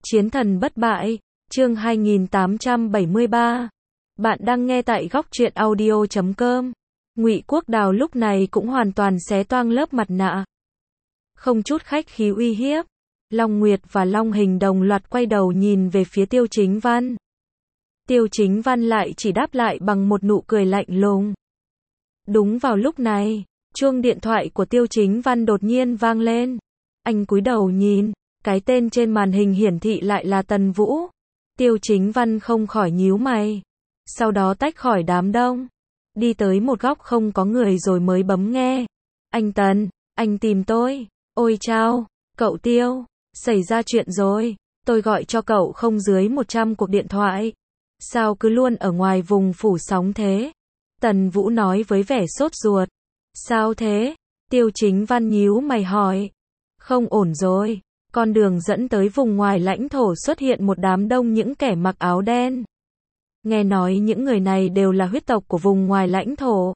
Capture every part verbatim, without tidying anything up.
Chiến thần bất bại, chương hai nghìn tám trăm bảy mươi ba. Bạn đang nghe tại góc truyện audio chấm com. Ngụy Quốc Đào lúc này cũng hoàn toàn xé toang lớp mặt nạ. Không chút khách khí uy hiếp. Long Nguyệt và Long Hình đồng loạt quay đầu nhìn về phía Tiêu Chính Văn. Tiêu Chính Văn lại chỉ đáp lại bằng một nụ cười lạnh lùng. Đúng vào lúc này, chuông điện thoại của Tiêu Chính Văn đột nhiên vang lên. Anh cúi đầu nhìn, cái tên trên màn hình hiển thị lại là Tần Vũ. Tiêu Chính Văn không khỏi nhíu mày. Sau đó tách khỏi đám đông, đi tới một góc không có người rồi mới bấm nghe. Anh Tần, anh tìm tôi. Ôi chao, cậu Tiêu, xảy ra chuyện rồi. Tôi gọi cho cậu không dưới một trăm cuộc điện thoại. Sao cứ luôn ở ngoài vùng phủ sóng thế? Tần Vũ nói với vẻ sốt ruột. Sao thế? Tiêu Chính Văn nhíu mày hỏi. Không ổn rồi. Con đường dẫn tới vùng ngoài lãnh thổ xuất hiện một đám đông những kẻ mặc áo đen. Nghe nói những người này đều là huyết tộc của vùng ngoài lãnh thổ.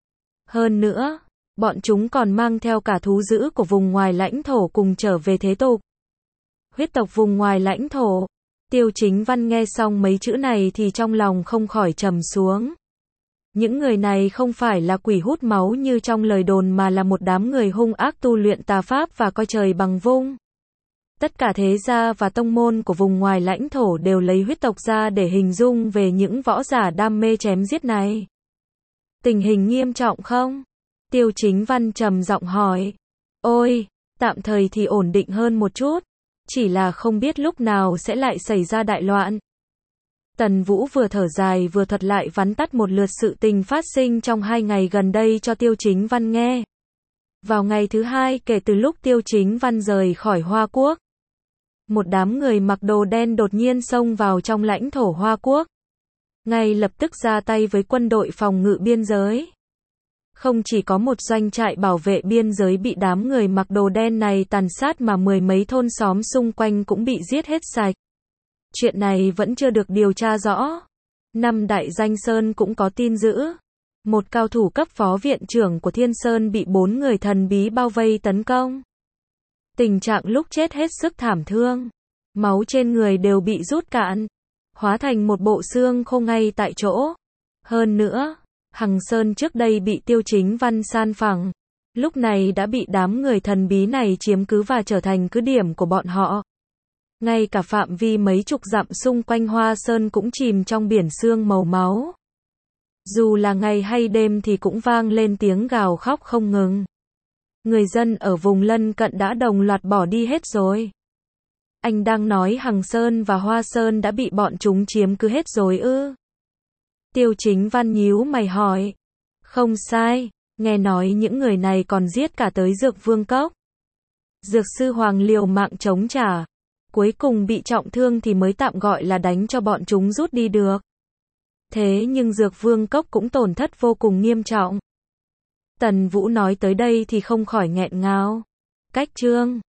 Hơn nữa, bọn chúng còn mang theo cả thú dữ của vùng ngoài lãnh thổ cùng trở về thế tục. Huyết tộc vùng ngoài lãnh thổ. Tiêu Chính Văn nghe xong mấy chữ này thì trong lòng không khỏi trầm xuống. Những người này không phải là quỷ hút máu như trong lời đồn mà là một đám người hung ác tu luyện tà pháp và coi trời bằng vung. Tất cả thế gia và tông môn của vùng ngoài lãnh thổ đều lấy huyết tộc ra để hình dung về những võ giả đam mê chém giết này. Tình hình nghiêm trọng không? Tiêu Chính Văn trầm giọng hỏi. Ôi, tạm thời thì ổn định hơn một chút. Chỉ là không biết lúc nào sẽ lại xảy ra đại loạn. Tần Vũ vừa thở dài vừa thuật lại vắn tắt một lượt sự tình phát sinh trong hai ngày gần đây cho Tiêu Chính Văn nghe. Vào ngày thứ hai kể từ lúc Tiêu Chính Văn rời khỏi Hoa Quốc, một đám người mặc đồ đen đột nhiên xông vào trong lãnh thổ Hoa Quốc. Ngay lập tức ra tay với quân đội phòng ngự biên giới. Không chỉ có một doanh trại bảo vệ biên giới bị đám người mặc đồ đen này tàn sát mà mười mấy thôn xóm xung quanh cũng bị giết hết sạch. Chuyện này vẫn chưa được điều tra rõ. Năm Đại Danh Sơn cũng có tin dữ. Một cao thủ cấp phó viện trưởng của Thiên Sơn bị bốn người thần bí bao vây tấn công. Tình trạng lúc chết hết sức thảm thương. Máu trên người đều bị rút cạn, hóa thành một bộ xương khô ngay tại chỗ. Hơn nữa, Hằng Sơn trước đây bị Tiêu Chính Văn san phẳng, lúc này đã bị đám người thần bí này chiếm cứ và trở thành cứ điểm của bọn họ. Ngay cả phạm vi mấy chục dặm xung quanh Hoa Sơn cũng chìm trong biển xương màu máu. Dù là ngày hay đêm thì cũng vang lên tiếng gào khóc không ngừng. Người dân ở vùng lân cận đã đồng loạt bỏ đi hết rồi. Anh đang nói Hằng Sơn và Hoa Sơn đã bị bọn chúng chiếm cứ hết rồi ư? Tiêu Chính Văn nhíu mày hỏi. Không sai, nghe nói những người này còn giết cả tới Dược Vương Cốc. Dược sư Hoàng liều mạng chống trả, cuối cùng bị trọng thương thì mới tạm gọi là đánh cho bọn chúng rút đi được. Thế nhưng Dược Vương Cốc cũng tổn thất vô cùng nghiêm trọng. Tần Vũ nói tới đây thì không khỏi nghẹn ngào. Cách chương